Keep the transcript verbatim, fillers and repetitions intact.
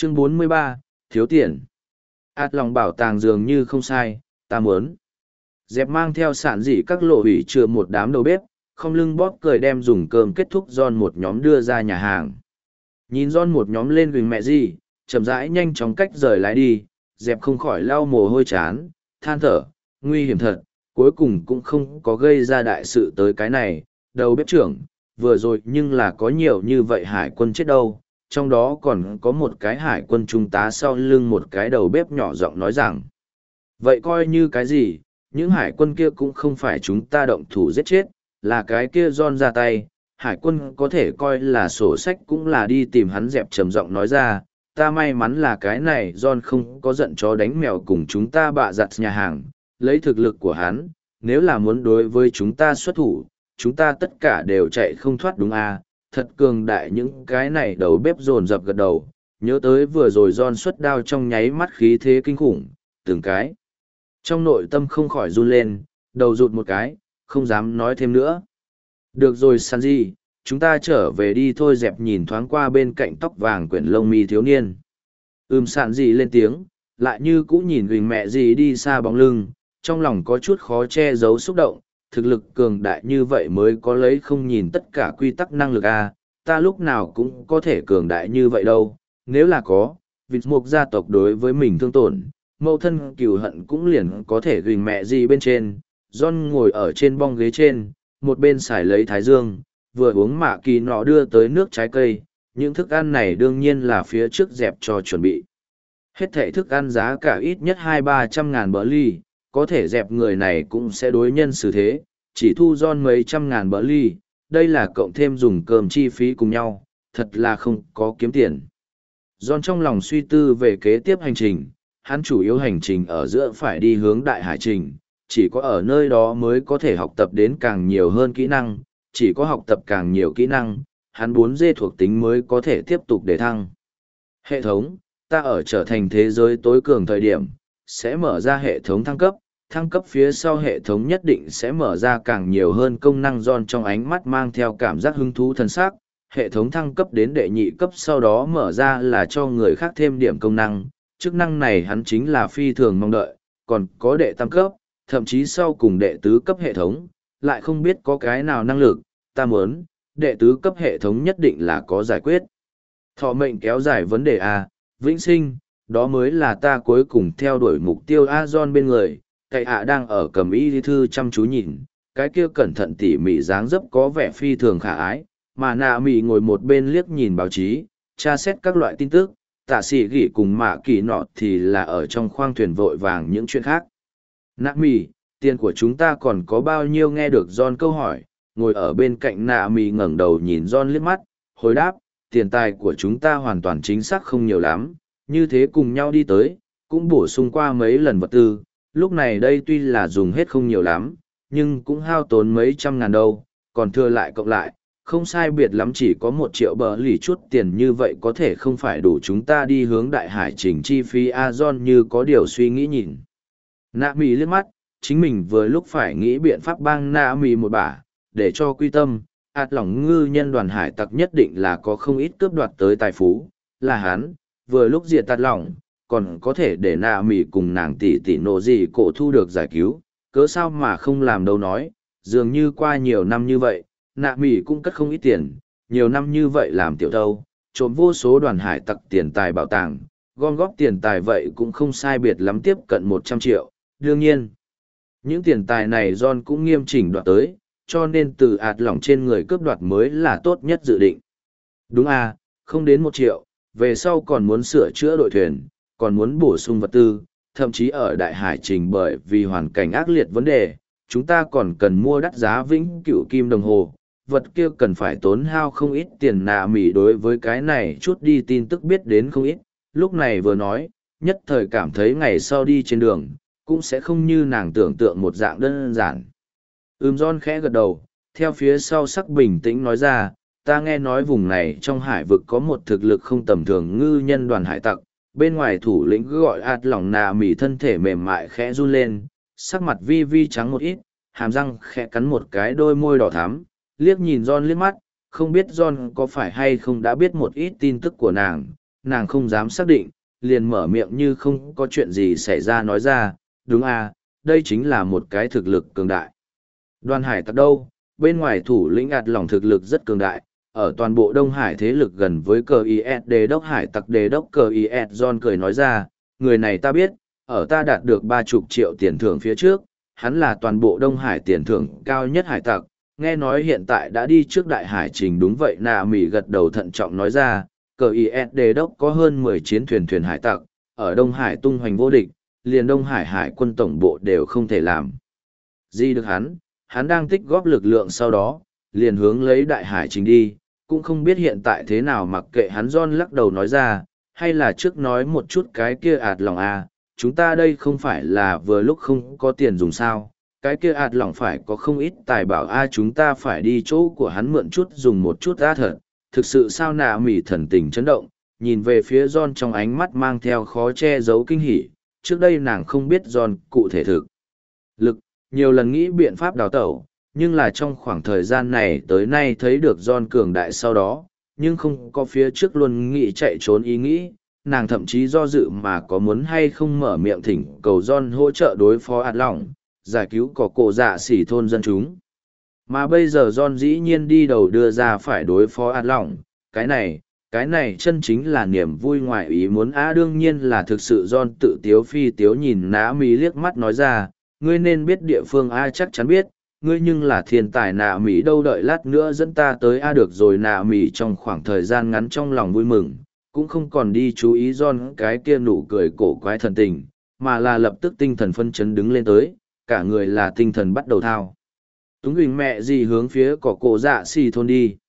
Chương bốn mươi ba, thiếu tiền. Át lòng bảo tàng dường như không sai, ta muốn. Dẹp mang theo sản dị các lộ hủy chừa một đám đầu bếp, không lưng bóp cười đem dùng cơm kết thúc John một nhóm đưa ra nhà hàng. Nhìn John một nhóm lên gừng mẹ gì, chậm rãi nhanh chóng cách rời lái đi, dẹp không khỏi lau mồ hôi chán, than thở, nguy hiểm thật, cuối cùng cũng không có gây ra đại sự tới cái này, đầu bếp trưởng, vừa rồi nhưng là có nhiều như vậy hải quân chết đâu, trong đó còn có một cái hải quân trung tá sau lưng một cái đầu bếp nhỏ giọng nói rằng, vậy coi như cái gì, những hải quân kia cũng không phải chúng ta động thủ giết chết, là cái kia John ra tay, hải quân có thể coi là sổ sách cũng là đi tìm hắn dẹp trầm giọng nói ra, ta may mắn là cái này John không có giận chó đánh mèo cùng chúng ta bạ giặt nhà hàng, lấy thực lực của hắn, nếu là muốn đối với chúng ta xuất thủ, chúng ta tất cả đều chạy không thoát đúng à, thật cường đại những cái này đầu bếp dồn dập gật đầu, nhớ tới vừa rồi John xuất đao trong nháy mắt khí thế kinh khủng, từng cái. Trong nội tâm không khỏi run lên, đầu rụt một cái, không dám nói thêm nữa. Được rồi Sanji, chúng ta trở về đi thôi dẹp nhìn thoáng qua bên cạnh tóc vàng quyển lông mi thiếu niên. Ừm Sanji lên tiếng, lại như cũ nhìn gửi mẹ gì đi xa bóng lưng, trong lòng có chút khó che giấu xúc động, thực lực cường đại như vậy mới có lấy không nhìn tất cả quy tắc năng lực à, ta lúc nào cũng có thể cường đại như vậy đâu, nếu là có, vịt mục gia tộc đối với mình thương tổn, mâu thân cừu hận cũng liền có thể gửi mẹ gì bên trên, John ngồi ở trên bong ghế trên, một bên xài lấy thái dương, vừa uống mạ kỳ nọ đưa tới nước trái cây, những thức ăn này đương nhiên là phía trước dẹp cho chuẩn bị. Hết thảy thức ăn giá cả ít nhất hai ba trăm ngàn bờ ly, có thể dẹp người này cũng sẽ đối nhân xử thế, chỉ thu John mấy trăm ngàn bờ ly, đây là cộng thêm dùng cơm chi phí cùng nhau, thật là không có kiếm tiền. John trong lòng suy tư về kế tiếp hành trình, hắn chủ yếu hành trình ở giữa phải đi hướng đại hải trình, chỉ có ở nơi đó mới có thể học tập đến càng nhiều hơn kỹ năng, chỉ có học tập càng nhiều kỹ năng, hắn bốn D thuộc tính mới có thể tiếp tục để thăng. Hệ thống, ta ở trở thành thế giới tối cường thời điểm, sẽ mở ra hệ thống thăng cấp, thăng cấp phía sau hệ thống nhất định sẽ mở ra càng nhiều hơn công năng John trong ánh mắt mang theo cảm giác hứng thú thân xác. Hệ thống thăng cấp đến đệ nhị cấp sau đó mở ra là cho người khác thêm điểm công năng, chức năng này hắn chính là phi thường mong đợi, còn có đệ tam cấp, thậm chí sau cùng đệ tứ cấp hệ thống, lại không biết có cái nào năng lực, ta muốn, đệ tứ cấp hệ thống nhất định là có giải quyết. Thọ mệnh kéo dài vấn đề A, vĩnh sinh, đó mới là ta cuối cùng theo đuổi mục tiêu A John bên người, cậy ạ đang ở cầm y thư chăm chú nhìn, cái kia cẩn thận tỉ mỉ dáng dấp có vẻ phi thường khả ái, mà nạ mỉ ngồi một bên liếc nhìn báo chí, tra xét các loại tin tức, tạ sĩ gỉ cùng mạ kỳ nọ thì là ở trong khoang thuyền vội vàng những chuyện khác. Nạ mỉ, tiền của chúng ta còn có bao nhiêu nghe được John câu hỏi, ngồi ở bên cạnh nạ mỉ ngẩng đầu nhìn John liếc mắt, hồi đáp, tiền tài của chúng ta hoàn toàn chính xác không nhiều lắm, như thế cùng nhau đi tới, cũng bổ sung qua mấy lần vật tư, lúc này đây tuy là dùng hết không nhiều lắm, nhưng cũng hao tốn mấy trăm ngàn đâu, còn thừa lại cộng lại, không sai biệt lắm chỉ có một triệu bờ lì chút tiền như vậy có thể không phải đủ chúng ta đi hướng đại hải trình chi phí A John như có điều suy nghĩ nhìn. Nạ mì liếc mắt, chính mình vừa lúc phải nghĩ biện pháp bang nạ mì một bả, để cho quy tâm, ạt lỏng ngư nhân đoàn hải tặc nhất định là có không ít cướp đoạt tới tài phú, là hắn, vừa lúc diệt tạt lỏng, còn có thể để nạ mì cùng nàng tỷ tỷ nộ gì cổ thu được giải cứu, cớ sao mà không làm đâu nói, dường như qua nhiều năm như vậy, nạ mì cũng cất không ít tiền, nhiều năm như vậy làm tiểu thâu, trộm vô số đoàn hải tặc tiền tài bảo tàng, gom góp tiền tài vậy cũng không sai biệt lắm tiếp cận một trăm triệu, đương nhiên. Những tiền tài này John cũng nghiêm chỉnh đoạt tới, cho nên từ ạt lỏng trên người cướp đoạt mới là tốt nhất dự định. Đúng à, không đến một triệu, về sau còn muốn sửa chữa đội thuyền, còn muốn bổ sung vật tư, thậm chí ở đại hải trình bởi vì hoàn cảnh ác liệt vấn đề, chúng ta còn cần mua đắt giá vĩnh cửu kim đồng hồ, vật kia cần phải tốn hao không ít tiền nạ mỉ đối với cái này chút đi tin tức biết đến không ít, lúc này vừa nói, nhất thời cảm thấy ngày sau đi trên đường, cũng sẽ không như nàng tưởng tượng một dạng đơn giản. Ưm John khẽ gật đầu, theo phía sau sắc bình tĩnh nói ra, ta nghe nói vùng này trong hải vực có một thực lực không tầm thường ngư nhân đoàn hải tặc, bên ngoài thủ lĩnh cứ gọi ạt lỏng nà mỉ thân thể mềm mại khẽ run lên, sắc mặt vi vi trắng một ít, hàm răng khẽ cắn một cái đôi môi đỏ thắm, liếc nhìn John liếc mắt, không biết John có phải hay không đã biết một ít tin tức của nàng, nàng không dám xác định, liền mở miệng như không có chuyện gì xảy ra nói ra, đúng à, đây chính là một cái thực lực cường đại. Đoàn hải tặc đâu, bên ngoài thủ lĩnh ạt lòng thực lực rất cường đại, ở toàn bộ Đông Hải thế lực gần với cờ i ét đề đốc hải tặc đề đốc cờ i ét John cười nói ra, người này ta biết, ở ta đạt được ba chục triệu tiền thưởng phía trước, hắn là toàn bộ Đông Hải tiền thưởng cao nhất hải tặc, nghe nói hiện tại đã đi trước đại hải trình đúng vậy nạ mỉ gật đầu thận trọng nói ra, cờ i ét đề đốc có hơn mười chiến thuyền thuyền hải tặc, ở Đông Hải tung hoành vô địch, liền Đông Hải hải quân tổng bộ đều không thể làm gì được hắn, hắn đang tích góp lực lượng sau đó, liền hướng lấy đại hải trình đi, cũng không biết hiện tại thế nào mặc kệ hắn John lắc đầu nói ra, hay là trước nói một chút cái kia ạt lòng à, chúng ta đây không phải là vừa lúc không có tiền dùng sao, cái kia ạt lòng phải có không ít tài bảo a chúng ta phải đi chỗ của hắn mượn chút dùng một chút ra thật, thực sự sao nạ mỉ thần tình chấn động, nhìn về phía John trong ánh mắt mang theo khó che giấu kinh hỉ, trước đây nàng không biết John cụ thể thực lực, nhiều lần nghĩ biện pháp đào tẩu, nhưng là trong khoảng thời gian này tới nay thấy được John cường đại sau đó, nhưng không có phía trước luôn nghĩ chạy trốn ý nghĩ, nàng thậm chí do dự mà có muốn hay không mở miệng thỉnh cầu John hỗ trợ đối phó ạt lỏng, giải cứu có cổ dạ xỉ thôn dân chúng. Mà bây giờ John dĩ nhiên đi đầu đưa ra phải đối phó ạt lỏng, cái này, cái này chân chính là niềm vui ngoại ý muốn á đương nhiên là thực sự John tự tiếu phi tiếu nhìn nã mì liếc mắt nói ra, ngươi nên biết địa phương a chắc chắn biết, ngươi nhưng là thiên tài nạ mỉ đâu đợi lát nữa dẫn ta tới a được rồi nạ mỉ trong khoảng thời gian ngắn trong lòng vui mừng, cũng không còn đi chú ý John cái kia nụ cười cổ quái thần tình, mà là lập tức tinh thần phân chấn đứng lên tới, cả người là tinh thần bắt đầu thao. Túng huỳnh mẹ gì hướng phía cỏ cổ dạ xì thôn đi.